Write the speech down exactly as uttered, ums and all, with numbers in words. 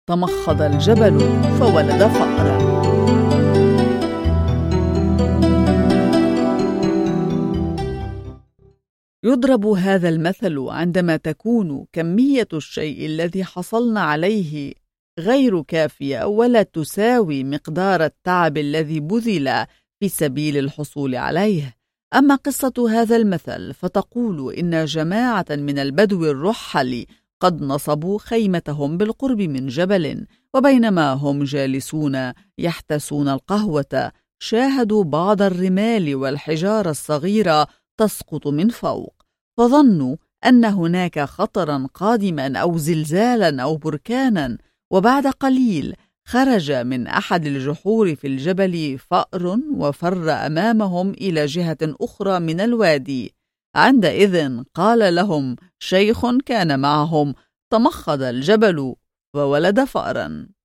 تمخض الجبل فولد فأرا. يضرب هذا المثل عندما تكون كمية الشيء الذي حصلنا عليه غير كافية ولا تساوي مقدار التعب الذي بذل في سبيل الحصول عليه. أما قصة هذا المثل فتقول إن جماعة من البدو الرحل قد نصبوا خيمتهم بالقرب من جبل، وبينما هم جالسون يحتسون القهوة شاهدوا بعض الرمال والحجارة الصغيرة تسقط من فوق، فظنوا أن هناك خطرا قادما أو زلزالا أو بركانا. وبعد قليل خرج من أحد الجحور في الجبل فأر وفر أمامهم إلى جهة أخرى من الوادي. عندئذ قال لهم شيخ كان معهم: تمخض الجبل وولد فأرا.